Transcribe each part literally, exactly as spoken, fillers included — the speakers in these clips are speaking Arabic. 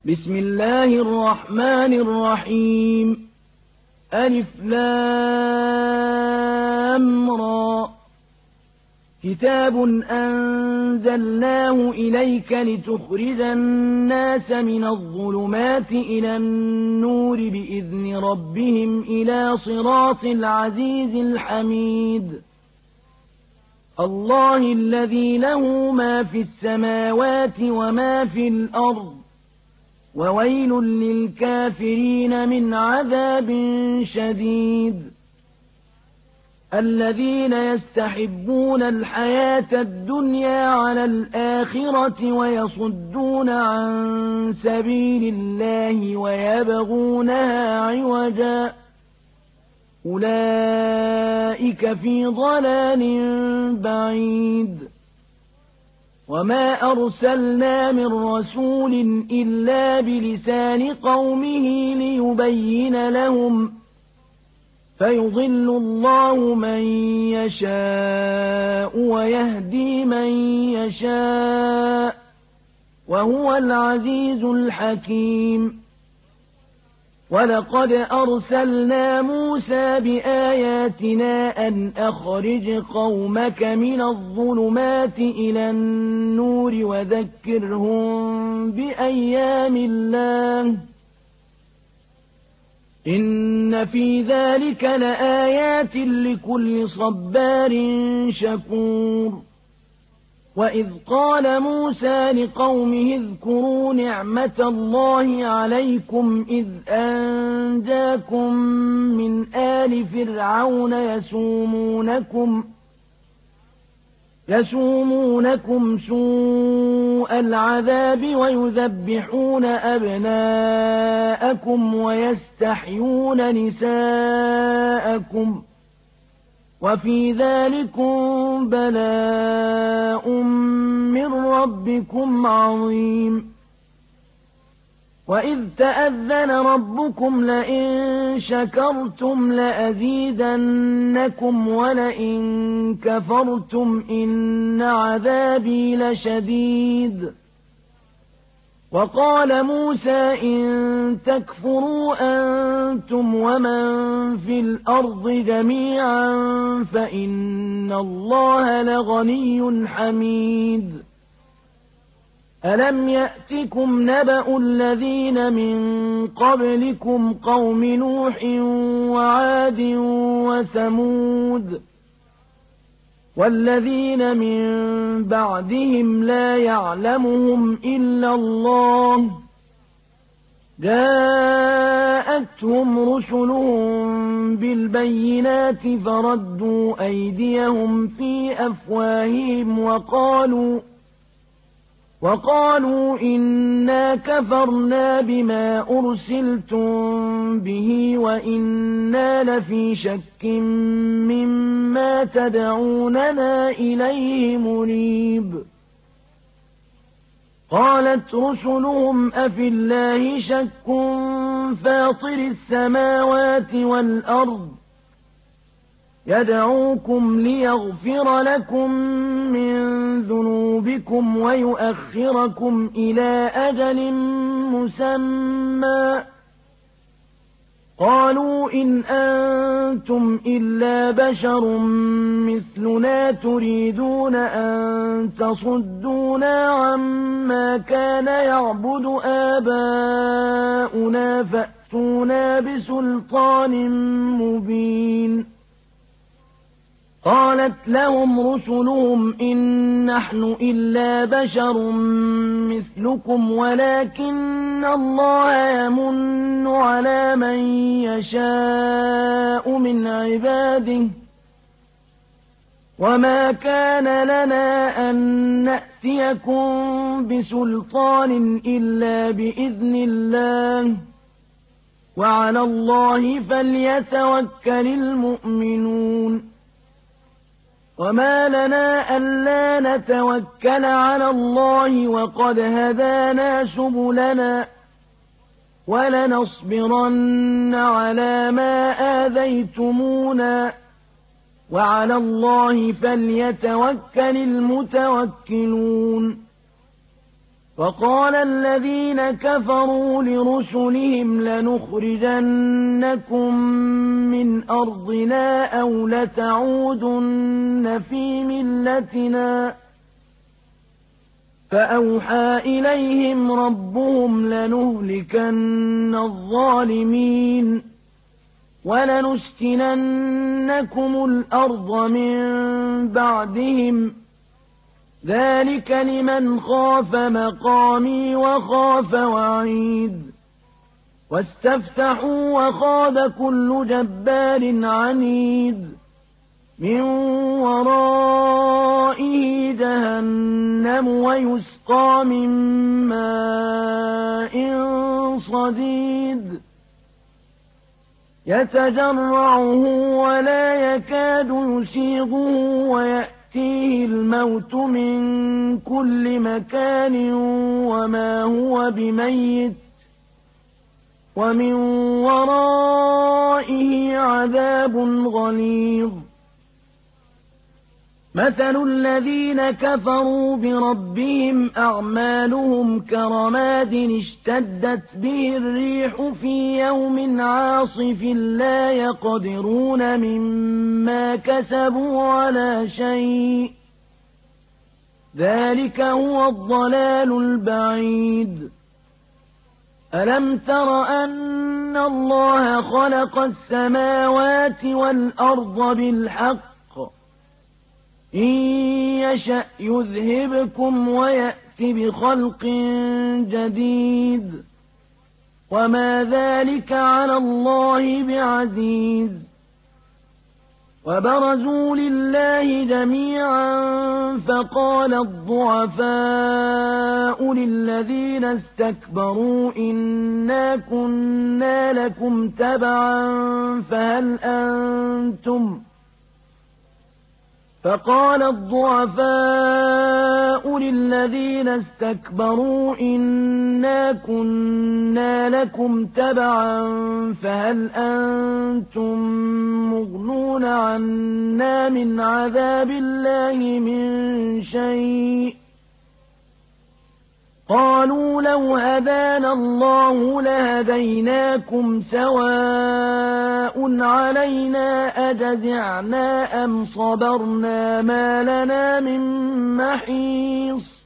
بسم الله الرحمن الرحيم ألف لام را كتاب أنزلناه إليك لتخرج الناس من الظلمات إلى النور بإذن ربهم إلى صراط العزيز الحميد الله الذي له ما في السماوات وما في الأرض وويل للكافرين من عذاب شديد الذين يستحبون الحياة الدنيا على الآخرة ويصدون عن سبيل الله ويبغونها عوجا أولئك في ضلال بعيد وما أرسلنا من رسول إلا بلسان قومه ليبين لهم فيضل الله من يشاء ويهدي من يشاء وهو العزيز الحكيم ولقد أرسلنا موسى بآياتنا أن أخرج قومك من الظلمات إلى النور وذكرهم بأيام الله إن في ذلك لآيات لكل صبار شكور وإذ قال موسى لقومه اذكروا نعمة الله عليكم إذ أنجاكم من آل فرعون يسومونكم يسومونكم سوء العذاب ويذبحون أبناءكم ويستحيون نساءكم وفي ذلكم بلاء من ربكم عظيم وإذ تأذن ربكم لئن شكرتم لأزيدنكم ولئن كفرتم إن عذابي لشديد وقال موسى إن تكفروا أنتم ومن في الأرض جميعا فإن الله لغني حميد ألم يأتكم نبأ الذين من قبلكم قوم نوح وعاد وثمود والذين من بعدهم لا يعلمهم إلا الله جاءتهم رسلهم بالبينات فردوا أيديهم في أفواههم وقالوا وقالوا إنا كفرنا بما أرسلتم به وإنا لفي شك مما تدعوننا إليه مريب قالت رسلهم أفي الله شك فاطر السماوات والأرض يدعوكم ليغفر لكم من ذنوبكم ويؤخركم إلى أجل مسمى قالوا إن أنتم إلا بشر مثلنا تريدون أن تصدونا عما كان يعبد آباؤنا فأتونا بسلطان مبين قالت لهم رسلهم إن نحن إلا بشر مثلكم ولكن الله يمن على من يشاء من عباده وما كان لنا أن نأتيكم بسلطان إلا بإذن الله وعلى الله فليتوكل المؤمنون وما لنا ألا نتوكل على الله وقد هدانا سبلنا ولنصبرن على ما آذيتمونا وعلى الله فليتوكل المتوكلون وقال الذين كفروا لرسلهم لنخرجنكم من أرضنا أو لتعودن في ملتنا فأوحى إليهم ربهم لنهلكن الظالمين ولنسكننكم الأرض من بعدهم ذلك لمن خاف مقامي وخاف وعيد واستفتحوا وخاب كل جبار عنيد من ورائه جهنم ويسقى من ماء صديد يتجرعه ولا يكاد يسيغه ويأتيه الموت من كل مكان وما هو بميت ومن ورائه عذاب غليظ مثل الذين كفروا بربهم أعمالهم كرماد اشتدت به الريح في يوم عاصف لا يقدرون مما كسبوا على شيء ذلك هو الضلال البعيد ألم تر أن الله خلق السماوات والأرض بالحق إن يشأ يذهبكم ويأت بخلق جديد وما ذلك على الله بعزيز وبرزوا لله جميعا فقال الضعفاء للذين استكبروا إنا كنا لكم تبعا فهل أنتم فقال الضعفاء للذين استكبروا إنا كنا لكم تبعا فهل أنتم مغنون عنا من عذاب الله من شيء قالوا لو هدانا الله لهديناكم سواء علينا أجزعنا أم صبرنا ما لنا من محيص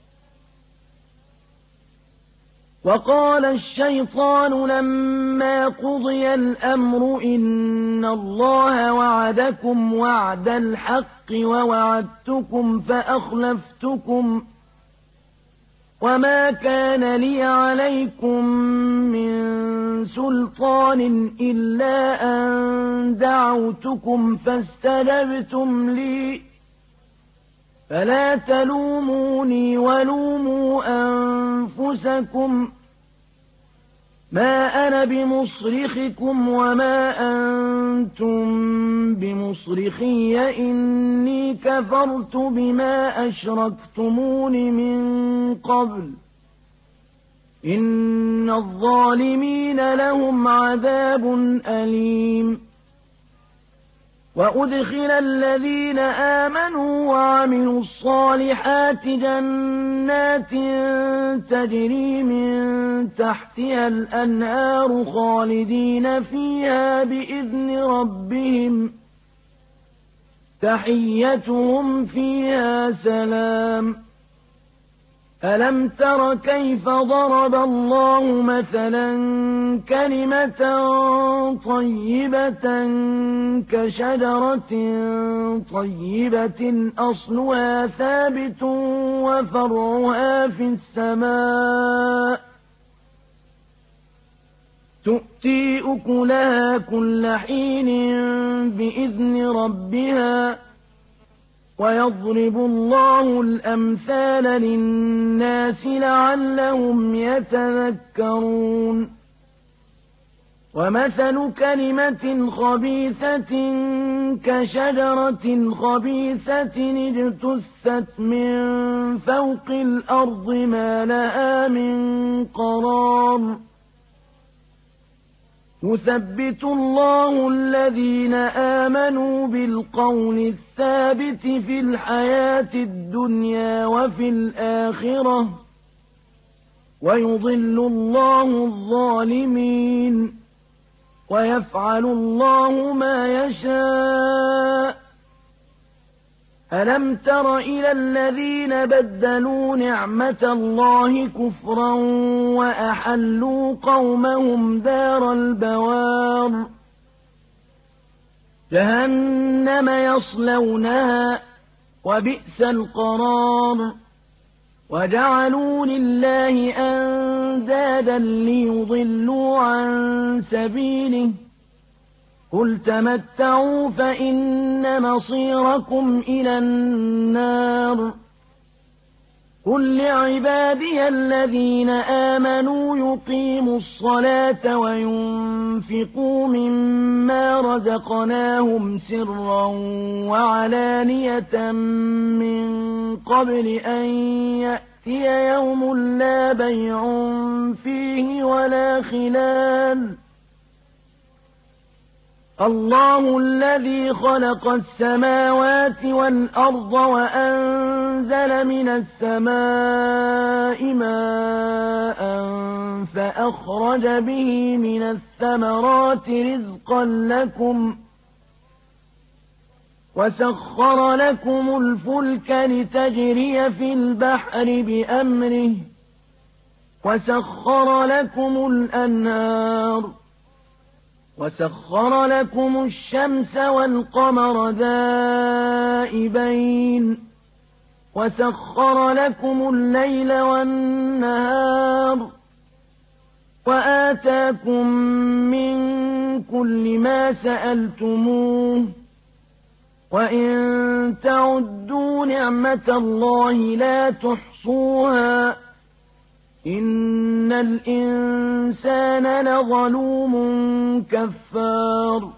وقال الشيطان لما قضي الأمر إن الله وعدكم وعد الحق ووعدتكم فأخلفتكم وما كان لي عليكم من سلطان إلا أن دعوتكم فاستجبتم لي فلا تلوموني ولوموا أنفسكم ما أنا بمصرخكم وما أنتم بمصرخي إني كفرت بما أشركتمون من قبل إن الظالمين لهم عذاب أليم وأدخل الذين آمنوا وعملوا الصالحات جنات تجري من تحتها الأنهار خالدين فيها بإذن ربهم تحيتهم فيها سلام ألم تر كيف ضرب الله مثلا كلمة طيبة كشجرة طيبة أصلها ثابت وفرعها في السماء تؤتي أكلها كل حين بإذن ربها ويضرب الله الأمثال للناس لعلهم يتذكرون ومثل كلمة خبيثة كشجرة خبيثة اجتثت من فوق الأرض ما لها من قرار يثبت الله الذين آمنوا بالقول الثابت في الحياة الدنيا وفي الآخرة ويضل الله الظالمين ويفعل الله ما يشاء ألم تر إلى الذين بدلوا نعمة الله كفرا وأحلوا قومهم دار البوار جهنم يصلونها وبئس القرار وجعلوا لله أندادا ليضلوا عن سبيله قل تمتعوا فإن مصيركم إلى النار قل لعبادي الذين آمنوا يقيموا الصلاة وينفقوا مما رزقناهم سرا وعلانية من قبل أن يأتي يوم لا بيع فيه ولا خلال الله الذي خلق السماوات والأرض وأنزل من السماء ماء فأخرج به من الثمرات رزقا لكم وسخر لكم الفلك لتجري في البحر بأمره وسخر لكم الأنهار وسخر لكم الشمس والقمر دائبين وسخر لكم الليل والنهار وآتاكم من كل ما سألتموه وإن تعدوا نعمة الله لا تحصوها إن الإنسان لظلوم كفار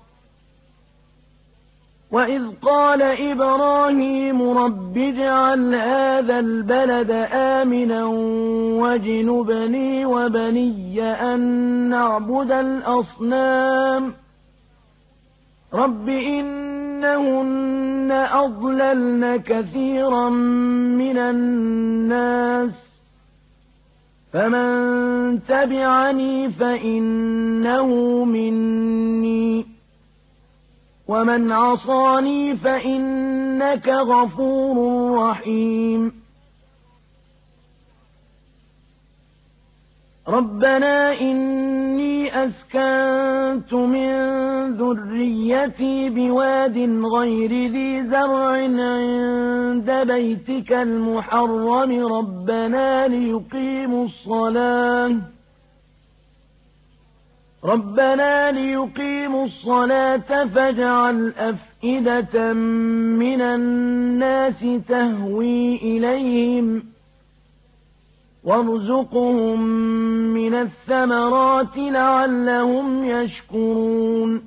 وإذ قال إبراهيم رب اجعل هذا البلد آمنا واجنبني وبني أن نعبد الأصنام رب إنهن أضللن كثيرا من الناس فمن تبعني فإنه مني ومن عصاني فإنك غفور رحيم ربنا إني أسكنت من ذريتي بواد غير ذي زرع عند بيتك المحرم ربنا ليقيموا الصلاة ربنا ليقيموا الصلاة فاجعل أفئدة من الناس تهوي إليهم وارزقهم من الثمرات لعلهم يشكرون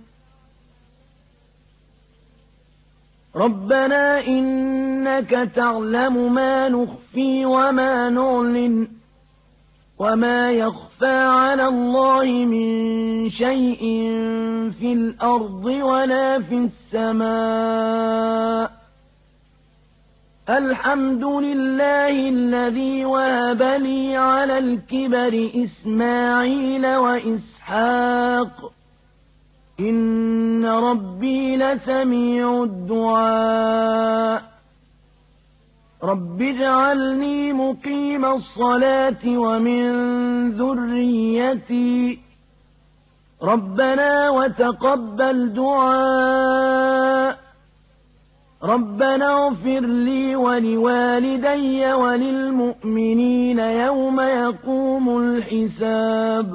ربنا إنك تعلم ما نخفي وما نعلن وما يخفى على الله من شيء في الأرض ولا في السماء الحمد لله الذي وهب لي على الكبر إسماعيل وإسحاق إن ربي لسميع الدعاء رب اجعلني مقيم الصلاة ومن ذريتي ربنا وتقبل دعاء ربنا اغفر لي ولوالدي وللمؤمنين يوم يقوم الحساب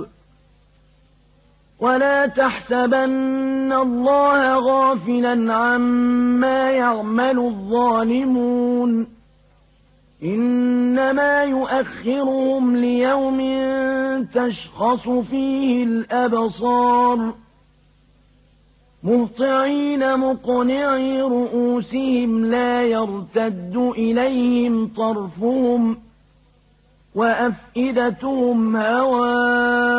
ولا تحسبن الله غافلا عما يعمل الظالمون إنما يؤخرهم ليوم تشخص فيه الأبصار مهطعين مقنعي رؤوسهم لا يرتد إليهم طرفهم وأفئدتهم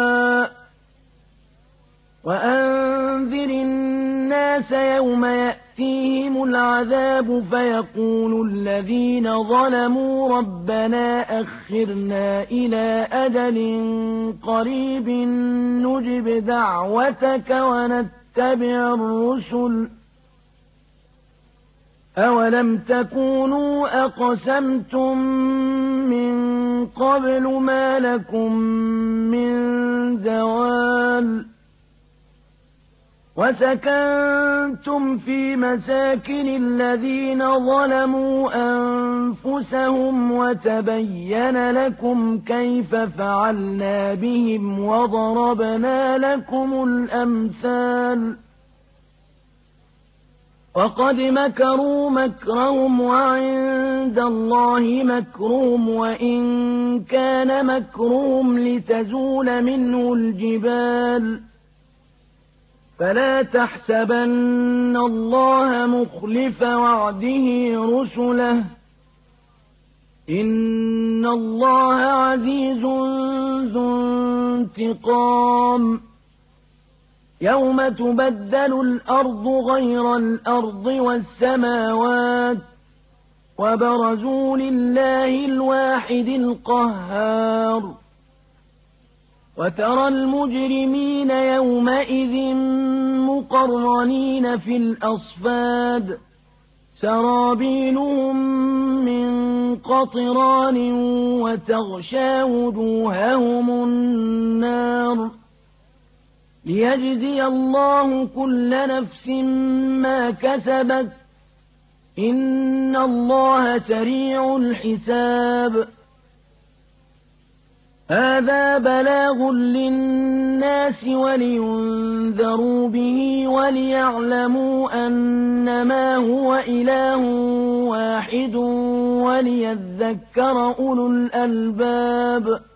هواء وأنذر الناس يوم يأتي يأتيهم العذاب فيقول الذين ظلموا ربنا أخرنا إلى أجل قريب نجب دعوتك ونتبع الرسل أولم تكونوا أقسمتم من قبل ما لكم من زوال وسكنتم في مساكن الذين ظلموا أنفسهم وتبين لكم كيف فعلنا بهم وضربنا لكم الأمثال وقد مكروا مكرهم وعند الله مكرهم وإن كان مكرهم لتزول منه الجبال فلا تحسبن الله مخلف وعده رسله إن الله عزيز ذو انتقام يوم تبدل الأرض غير الأرض والسماوات وبرزوا لله الواحد القهار وترى المجرمين يومئذ مقرنين في الأصفاد سرابيلهم من قطران وتغشى وجوههم النار ليجزي الله كل نفس ما كسبت إن الله سريع الحساب هذا بلاغ للناس ولينذروا به وليعلموا أنما هو إله واحد وليذكر أولو الألباب